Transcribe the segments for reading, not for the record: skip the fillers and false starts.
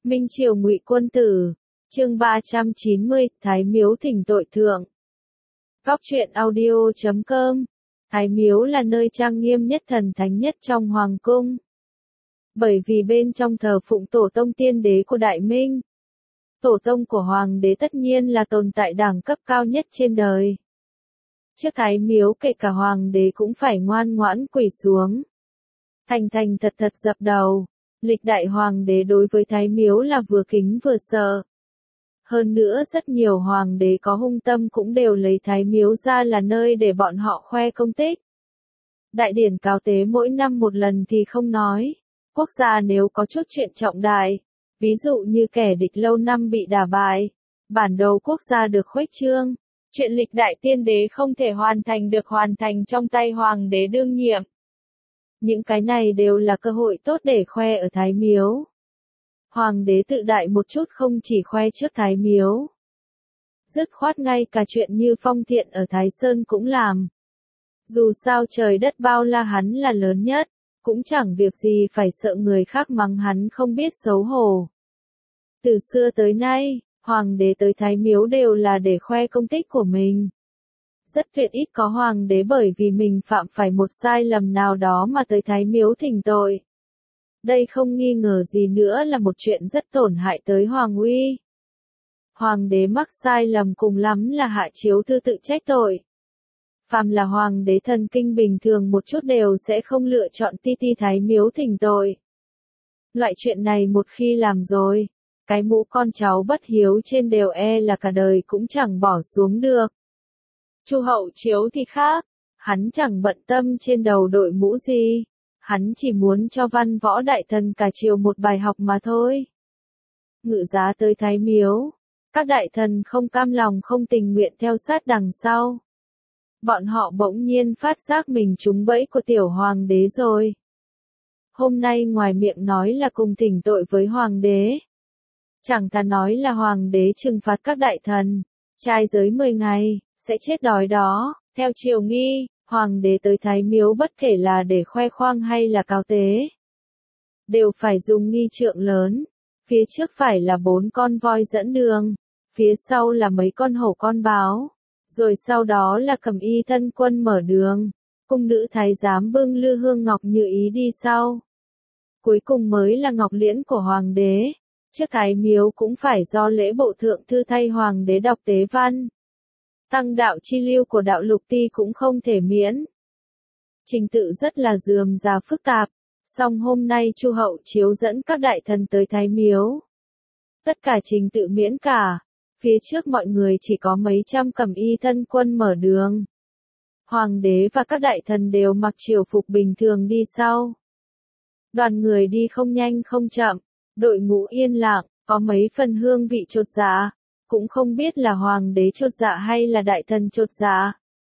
Minh Triều Ngụy Quân Tử, chương 390, Thái Miếu thỉnh tội thượng. Góc truyện audio.com. Thái Miếu là nơi trang nghiêm nhất thần thánh nhất trong hoàng cung. Bởi vì bên trong thờ phụng tổ tông tiên đế của Đại Minh. Tổ tông của hoàng đế tất nhiên là tồn tại đẳng cấp cao nhất trên đời. Trước Thái Miếu kể cả hoàng đế cũng phải ngoan ngoãn quỳ xuống. Thành thành thật thật dập đầu. Lịch đại hoàng đế đối với Thái Miếu là vừa kính vừa sợ. Hơn nữa rất nhiều hoàng đế có hung tâm cũng đều lấy Thái Miếu ra là nơi để bọn họ khoe công tích. Đại điển cáo tế mỗi năm một lần thì không nói. Quốc gia nếu có chút chuyện trọng đại, ví dụ như kẻ địch lâu năm bị đả bại, bản đồ quốc gia được khuếch trương, chuyện lịch đại tiên đế không thể hoàn thành được hoàn thành trong tay hoàng đế đương nhiệm. Những cái này đều là cơ hội tốt để khoe ở Thái Miếu. Hoàng đế tự đại một chút không chỉ khoe trước Thái Miếu. Dứt khoát ngay cả chuyện như phong thiện ở Thái Sơn cũng làm. Dù sao trời đất bao la hắn là lớn nhất, cũng chẳng việc gì phải sợ người khác mắng hắn không biết xấu hổ. Từ xưa tới nay, hoàng đế tới Thái Miếu đều là để khoe công tích của mình. Rất tuyệt ít có hoàng đế bởi vì mình phạm phải một sai lầm nào đó mà tới Thái Miếu thỉnh tội. Đây không nghi ngờ gì nữa là một chuyện rất tổn hại tới hoàng uy. Hoàng đế mắc sai lầm cùng lắm là hạ chiếu thư tự trách tội. Phàm là hoàng đế thần kinh bình thường một chút đều sẽ không lựa chọn ti Thái Miếu thỉnh tội. Loại chuyện này một khi làm rồi, cái mũ con cháu bất hiếu trên đều là cả đời cũng chẳng bỏ xuống được. Chu Hậu Chiếu thì khác, hắn chẳng bận tâm trên đầu đội mũ gì, hắn chỉ muốn cho văn võ đại thần cả triều một bài học mà thôi. Ngự giá tới Thái Miếu, các đại thần không cam lòng không tình nguyện theo sát đằng sau. Bọn họ bỗng nhiên phát giác mình trúng bẫy của tiểu hoàng đế rồi. Hôm nay ngoài miệng nói là cùng thỉnh tội với hoàng đế. Chẳng ta nói là hoàng đế trừng phạt các đại thần, trai giới 10 ngày, sẽ chết đói đó. Theo triều nghi, hoàng đế tới Thái Miếu bất kể là để khoe khoang hay là cáo tế, đều phải dùng nghi trượng lớn. Phía trước phải là 4 con voi dẫn đường, phía sau là mấy con hổ con báo, rồi sau đó là cầm y thân quân mở đường, cung nữ thái giám bưng lư hương ngọc như ý đi sau. Cuối cùng mới là ngọc liễn của hoàng đế. Trước Thái Miếu cũng phải do lễ bộ thượng thư thay hoàng đế đọc tế văn. Tăng đạo chi lưu của đạo lục ti cũng không thể miễn. Trình tự rất là rườm rà phức tạp, song hôm nay Chu Hậu Chiếu dẫn các đại thần tới Thái Miếu. Tất cả trình tự miễn cả, phía trước mọi người chỉ có mấy trăm cẩm y thân quân mở đường. Hoàng đế và các đại thần đều mặc triều phục bình thường đi sau. Đoàn người đi không nhanh không chậm, đội ngũ yên lặng, có mấy phần hương vị chột dạ. Cũng không biết là hoàng đế chột dạ hay là đại thần chột dạ.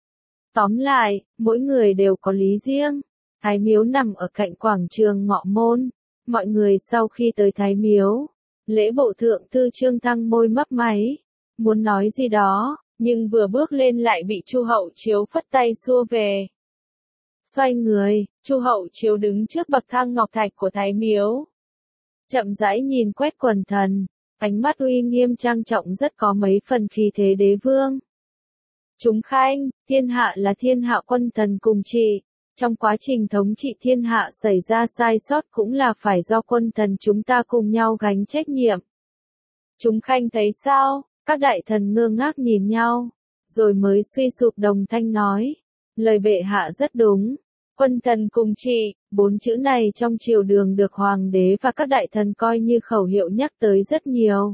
Tóm lại, mỗi người đều có lý riêng. Thái Miếu nằm ở cạnh quảng trường Ngọ Môn. Mọi người sau khi tới Thái Miếu, lễ bộ thượng thư Trương Thăng môi mấp máy, muốn nói gì đó, nhưng vừa bước lên lại bị Chu Hậu Chiếu phất tay xua về. Xoay người, Chu Hậu Chiếu đứng trước bậc thang ngọc thạch của Thái Miếu. Chậm rãi nhìn quét quần thần. Ánh mắt uy nghiêm trang trọng rất có mấy phần khí thế đế vương. Chúng khanh, thiên hạ là thiên hạ quân thần cùng trị. Trong quá trình thống trị thiên hạ xảy ra sai sót cũng là phải do quân thần chúng ta cùng nhau gánh trách nhiệm. Chúng khanh thấy sao? Các đại thần ngơ ngác nhìn nhau, rồi mới suy sụp đồng thanh nói. Lời bệ hạ rất đúng. Quân thần cùng trị, 4 chữ này trong triều đường được hoàng đế và các đại thần coi như khẩu hiệu nhắc tới rất nhiều.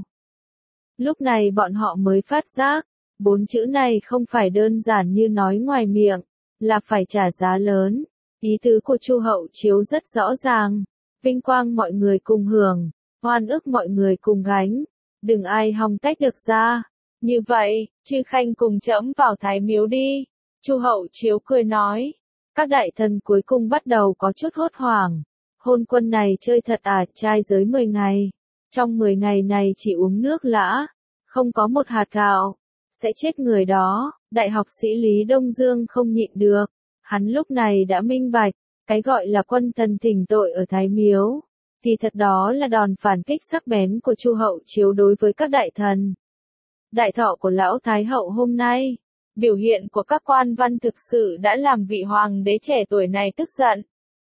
Lúc này bọn họ mới phát giác, 4 chữ này không phải đơn giản như nói ngoài miệng, là phải trả giá lớn. Ý tứ của Chu Hậu Chiếu rất rõ ràng, vinh quang mọi người cùng hưởng, oan ức mọi người cùng gánh, đừng ai hòng tách được ra. Như vậy, chư khanh cùng trẫm vào Thái Miếu đi. Chu Hậu Chiếu cười nói. Các đại thần cuối cùng bắt đầu có chút hốt hoảng. Hôn quân này chơi thật à, trai giới 10 ngày. Trong 10 ngày này chỉ uống nước lã, không có một hạt gạo. Sẽ chết người đó. Đại học sĩ Lý Đông Dương không nhịn được. Hắn lúc này đã minh bạch, cái gọi là quân thần thỉnh tội ở Thái Miếu. Thì thật đó là đòn phản kích sắc bén của Chu Hậu Chiếu đối với các đại thần. Đại thọ của lão Thái hậu hôm nay, biểu hiện của các quan văn thực sự đã làm vị hoàng đế trẻ tuổi này tức giận.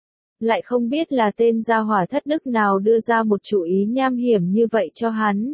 Lại không biết là tên gia hỏa thất đức nào đưa ra một chủ ý nham hiểm như vậy cho hắn.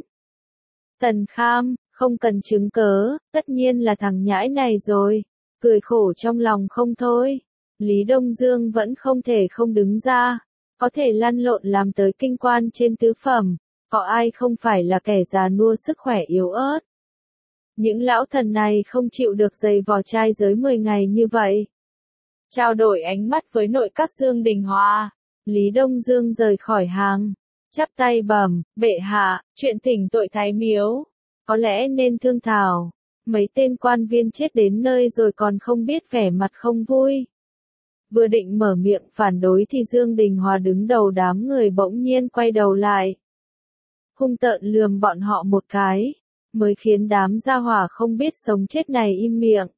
Tần Kham, không cần chứng cớ, tất nhiên là thằng nhãi này rồi. Cười khổ trong lòng không thôi. Lý Đông Dương vẫn không thể không đứng ra. Có thể lăn lộn làm tới kinh quan trên tứ phẩm. Có ai không phải là kẻ già nua sức khỏe yếu ớt. Những lão thần này không chịu được giày vò trai giới 10 ngày như vậy. Trao đổi ánh mắt với nội các Dương Đình Hòa. Lý Đông Dương rời khỏi hàng. Chắp tay bẩm, bệ hạ, chuyện thỉnh tội Thái Miếu. Có lẽ nên thương thảo. Mấy tên quan viên chết đến nơi rồi còn không biết vẻ mặt không vui. Vừa định mở miệng phản đối thì Dương Đình Hòa đứng đầu đám người bỗng nhiên quay đầu lại. Hung tợn lườm bọn họ một cái, mới khiến đám gia hỏa không biết sống chết này im miệng.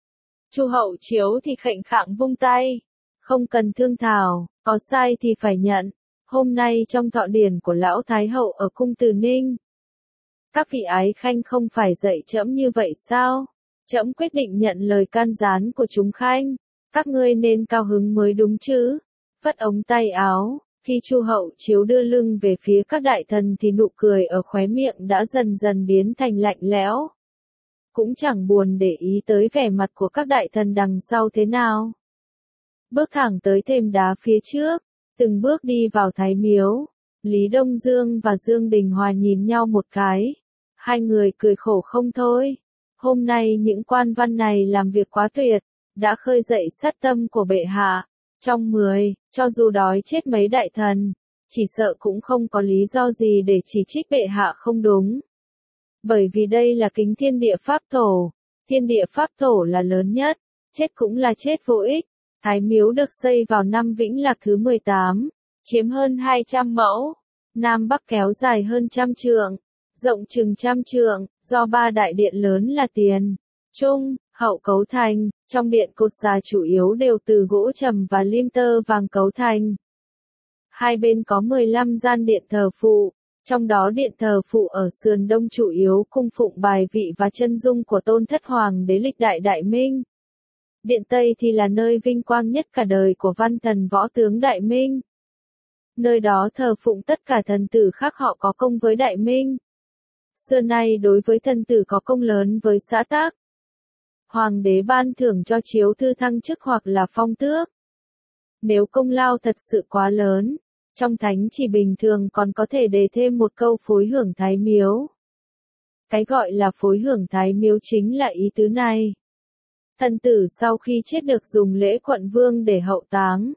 Chu Hậu Chiếu thì khệnh khạng vung tay. Không cần thương thảo, có sai thì phải nhận. Hôm nay trong thọ điển của lão Thái hậu ở cung Từ Ninh. Các vị ái khanh không phải dạy trẫm như vậy sao? Trẫm quyết định nhận lời can gián của chúng khanh. Các ngươi nên cao hứng mới đúng chứ. Phất ống tay áo, khi Chu Hậu Chiếu đưa lưng về phía các đại thần thì nụ cười ở khóe miệng đã dần dần biến thành lạnh lẽo. Cũng chẳng buồn để ý tới vẻ mặt của các đại thần đằng sau thế nào. Bước thẳng tới thềm đá phía trước, từng bước đi vào Thái Miếu. Lý Đông Dương và Dương Đình Hòa nhìn nhau một cái. Hai người cười khổ không thôi. Hôm nay những quan văn này làm việc quá tuyệt, đã khơi dậy sát tâm của bệ hạ. Trong 10, cho dù đói chết mấy đại thần, chỉ sợ cũng không có lý do gì để chỉ trích bệ hạ không đúng. Bởi vì đây là kính thiên địa pháp tổ. Thiên địa pháp tổ là lớn nhất, chết cũng là chết vô ích. Thái Miếu được xây vào năm Vĩnh Lạc thứ 18, chiếm hơn 200 mẫu, Nam Bắc kéo dài hơn 100 trượng, rộng chừng 100 trượng, do 3 đại điện lớn là Tiền, Trung, Hậu cấu thành, trong điện cột già chủ yếu đều từ gỗ trầm và lim tơ vàng cấu thành. Hai bên có 15 gian điện thờ phụ, trong đó điện thờ phụ ở sườn đông chủ yếu cung phụng bài vị và chân dung của tôn thất hoàng đế lịch đại Đại Minh. Điện Tây thì là nơi vinh quang nhất cả đời của văn thần võ tướng Đại Minh. Nơi đó thờ phụng tất cả thần tử khác họ có công với Đại Minh. Xưa nay đối với thần tử có công lớn với xã tắc, hoàng đế ban thưởng cho chiếu thư thăng chức hoặc là phong tước. Nếu công lao thật sự quá lớn, trong thánh chỉ bình thường còn có thể đề thêm một câu phối hưởng Thái Miếu. Cái gọi là phối hưởng Thái Miếu chính là ý tứ này. Thần tử sau khi chết được dùng lễ quận vương để hậu táng.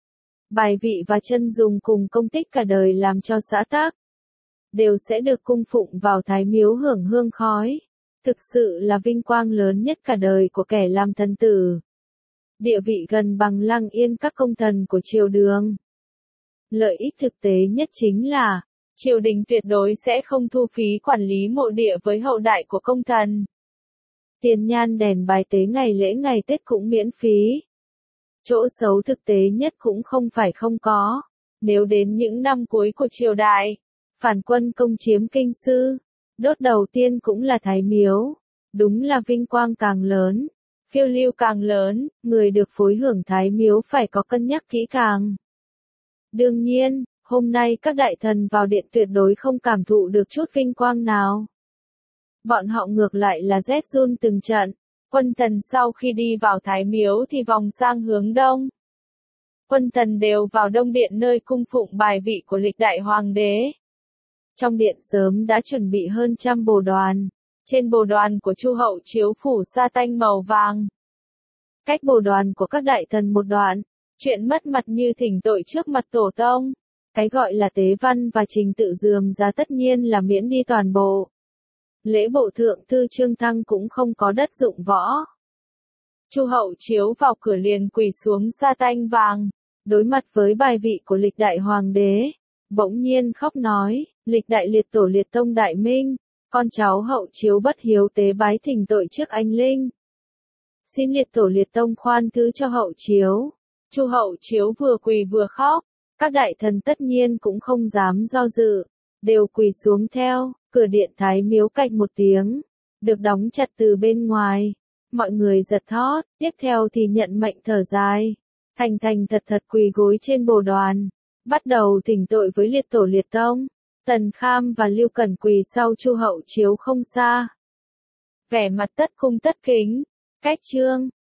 Bài vị và chân dùng cùng công tích cả đời làm cho xã tắc, đều sẽ được cung phụng vào Thái Miếu hưởng hương khói. Thực sự là vinh quang lớn nhất cả đời của kẻ làm thần tử. Địa vị gần bằng Lăng Yên các công thần của triều đường. Lợi ích thực tế nhất chính là, triều đình tuyệt đối sẽ không thu phí quản lý mộ địa với hậu đại của công thần. Tiền nhan đèn bài tế ngày lễ ngày Tết cũng miễn phí. Chỗ xấu thực tế nhất cũng không phải không có. Nếu đến những năm cuối của triều đại, phản quân công chiếm Kinh Sư, đốt đầu tiên cũng là Thái Miếu. Đúng là vinh quang càng lớn, phiêu lưu càng lớn, người được phối hưởng Thái Miếu phải có cân nhắc kỹ càng. Đương nhiên, hôm nay các đại thần vào điện tuyệt đối không cảm thụ được chút vinh quang nào. Bọn họ ngược lại là rét run từng trận. Quân thần sau khi đi vào Thái Miếu thì vòng sang hướng đông. Quân thần đều vào đông điện nơi cung phụng bài vị của lịch đại hoàng đế. Trong điện sớm đã chuẩn bị hơn 100 bồ đoàn. Trên bồ đoàn của Chu Hậu Chiếu phủ sa tanh màu vàng. Cách bồ đoàn của các đại thần một đoạn. Chuyện mất mặt như thỉnh tội trước mặt tổ tông. Cái gọi là tế văn và trình tự dườm ra tất nhiên là miễn đi toàn bộ. Lễ bộ thượng thư Trương Thăng cũng không có đất dụng võ. Chu Hậu Chiếu vào cửa liền quỳ xuống sa tanh vàng, đối mặt với bài vị của lịch đại hoàng đế, bỗng nhiên khóc nói, lịch đại liệt tổ liệt tông Đại Minh, con cháu Hậu Chiếu bất hiếu tế bái thỉnh tội trước anh linh. Xin liệt tổ liệt tông khoan thứ cho Hậu Chiếu. Chu Hậu Chiếu vừa quỳ vừa khóc, Các đại thần tất nhiên cũng không dám do dự, đều quỳ xuống theo, cửa điện Thái Miếu cạch một tiếng, được đóng chặt từ bên ngoài. Mọi người giật thót, tiếp theo thì nhận mệnh thở dài, thành thành thật thật quỳ gối trên bồ đoàn, bắt đầu thỉnh tội với liệt tổ liệt tông. Tần Kham và Lưu Cẩn quỳ sau Chu Hậu Chiếu không xa, vẻ mặt tất cung tất kính. Cách chương